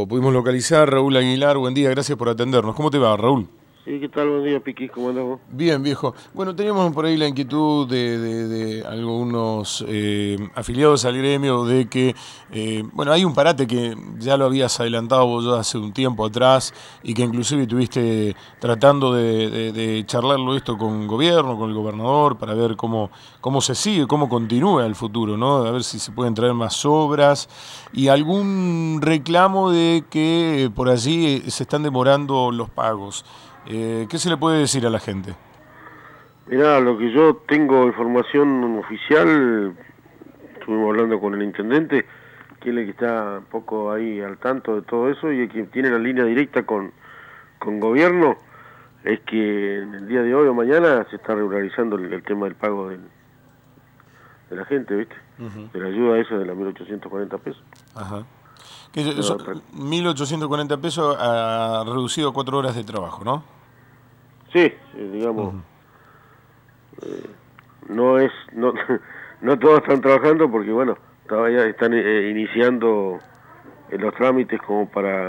Lo pudimos localizar. Raúl Aguilar, buen día, gracias por atendernos. ¿Cómo te va, Raúl? Sí, ¿qué tal? Buen día, Piqui, ¿cómo andás vos? Bien, viejo. Bueno, teníamos por ahí la inquietud de algunos afiliados al gremio de que, bueno, hay un parate que ya lo habías adelantado vos ya hace un tiempo atrás y que inclusive estuviste tratando de charlarlo esto con el gobierno, con el gobernador, para ver cómo se sigue, cómo continúa el futuro, ¿no? A ver si se pueden traer más obras y algún reclamo de que por allí se están demorando los pagos. ¿Qué se le puede decir a la gente? Mirá, lo que yo tengo información oficial, estuvimos hablando con el intendente, que es el que está un poco ahí al tanto de todo eso y el que tiene la línea directa con gobierno, es que en el día de hoy o mañana se está regularizando el tema del pago de la gente, ¿viste? De la ayuda esa de los 1.840 pesos. Ajá. Que No, 1.840 pesos ha reducido a 4 horas de trabajo, ¿no? sí, digamos, no es, no, no todos están trabajando porque bueno, todavía están iniciando los trámites como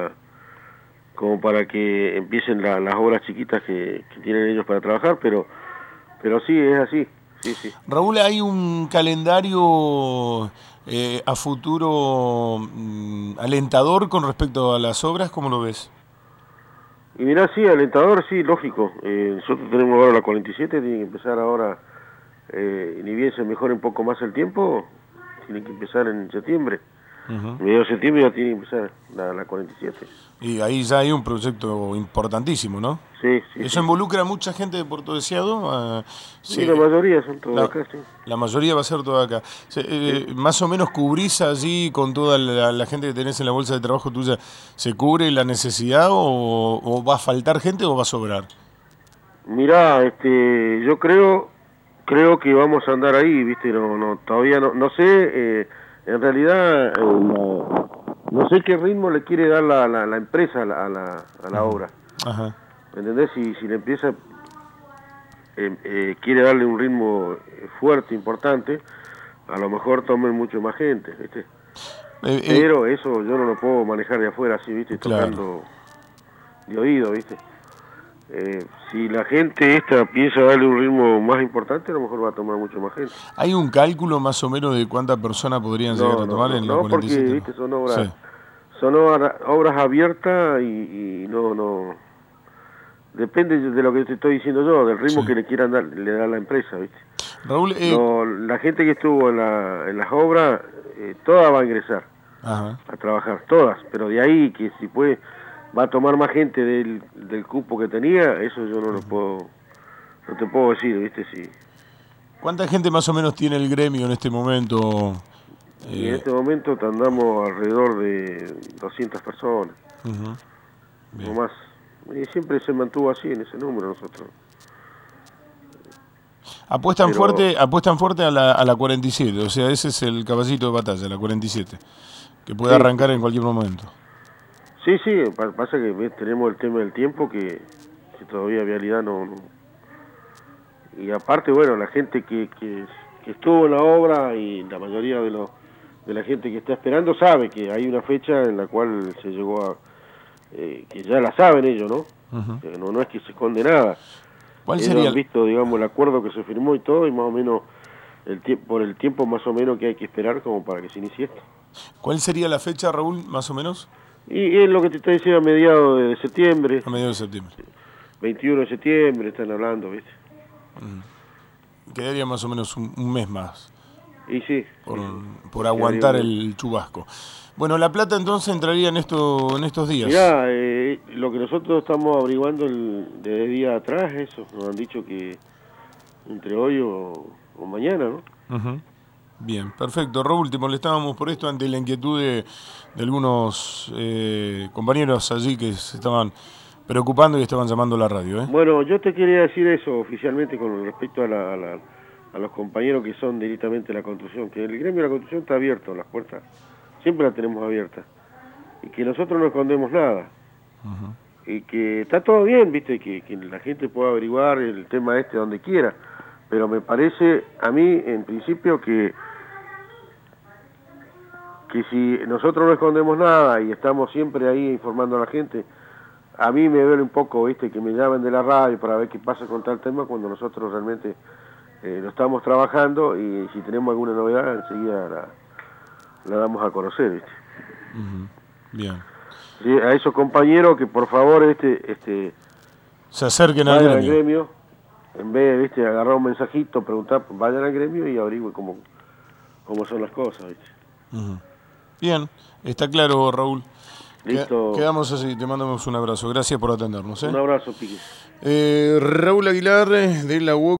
para que empiecen las obras chiquitas que tienen ellos para trabajar, pero sí, es así, sí, sí. Raúl, ¿hay un calendario a futuro alentador con respecto a las obras? ¿Cómo lo ves? Y mirá, sí, alentador, sí, lógico. Nosotros tenemos ahora la 47, tiene que empezar ahora, ni bien se mejore un poco más el tiempo, tiene que empezar en septiembre. Mediados de septiembre ya tiene que empezar la 47. Y ahí ya hay un proyecto importantísimo, ¿no? Sí, sí, ¿Eso sí. involucra a mucha gente de Puerto Deseado? Sí, la mayoría son todos acá, sí. La mayoría va a ser toda acá. Sí. Más o menos cubrís allí con toda la gente que tenés en la bolsa de trabajo tuya, ¿se cubre la necesidad o va a faltar gente o va a sobrar? Mirá, yo creo que vamos a andar ahí, viste, todavía no sé, en realidad, no sé qué ritmo le quiere dar la empresa a la obra. Ajá. ¿Me entendés? Si la empresa quiere darle un ritmo fuerte, importante, a lo mejor tomen mucho más gente, ¿viste? Pero eso yo no lo puedo manejar de afuera, así, ¿viste? Claro. Tocando de oído, ¿viste? Si la gente esta piensa darle un ritmo más importante, a lo mejor va a tomar mucho más gente. ¿Hay un cálculo más o menos de cuántas personas podrían llegar a tomar en la No, porque, 47? ¿viste? Son Sí. obras abiertas y no... Depende de lo que te estoy diciendo yo, del ritmo Sí. que le quieran dar, le da la empresa, ¿viste? Raúl, La gente que estuvo en las obras, toda va a ingresar ajá. a trabajar, todas, pero de ahí que si puede, va a tomar más gente del cupo que tenía, eso yo no te puedo decir, ¿viste? Sí. ¿Cuánta gente más o menos tiene el gremio en este momento? Y en este momento andamos alrededor de 200 personas, Bien. o más. Y siempre se mantuvo así en ese número nosotros. Apuestan Pero fuerte a la 47, o sea, ese es el caballito de batalla, la 47, que puede sí, arrancar en cualquier momento. sí, pasa que tenemos el tema del tiempo que todavía Vialidad no. Y aparte, bueno, la gente que estuvo en la obra y la mayoría de la gente que está esperando sabe que hay una fecha en la cual se llegó a... que ya la saben ellos, ¿no? No es que se esconde nada. ¿Cuál Ellos sería, han visto, digamos, el acuerdo que se firmó y todo, y más o menos, por el tiempo más o menos que hay que esperar como para que se inicie esto. cuál sería la fecha, Raúl, más o menos? Y es lo que te estoy diciendo, a mediados de septiembre, A mediados de septiembre. 21 de septiembre, están hablando, ¿viste? Quedaría más o menos un mes más Y sí. por aguantar el chubasco. Bueno, La Plata entonces entraría en estos días. Mirá, lo que nosotros estamos averiguando desde día atrás, eso, nos han dicho que entre hoy o mañana, ¿no? Bien, perfecto. Raúl, te molestábamos por esto ante la inquietud de algunos compañeros allí que se estaban preocupando y estaban llamando a la radio. Bueno, yo te quería decir eso oficialmente con respecto a los compañeros que son directamente de la construcción, que el gremio de la construcción está abierto, las puertas siempre las tenemos abiertas, y que nosotros no escondemos nada, y que está todo bien, viste, que la gente pueda averiguar el tema donde quiera, pero me parece a mí en principio que que si nosotros no escondemos nada y estamos siempre ahí informando a la gente, a mí me duele un poco, ¿viste? Que me llamen de la radio para ver qué pasa con tal tema cuando nosotros realmente lo estamos trabajando y si tenemos alguna novedad enseguida la damos a conocer, ¿viste? Bien. Sí, a esos compañeros que por favor se acerquen al gremio, en vez de, ¿viste?, agarrar un mensajito, preguntar, vayan al gremio y averigüen cómo son las cosas, ¿viste? Bien, está claro, Raúl. Listo. Quedamos así, te mandamos un abrazo. Gracias por atendernos. Un abrazo, Pique. Raúl Aguilar, de la UOC.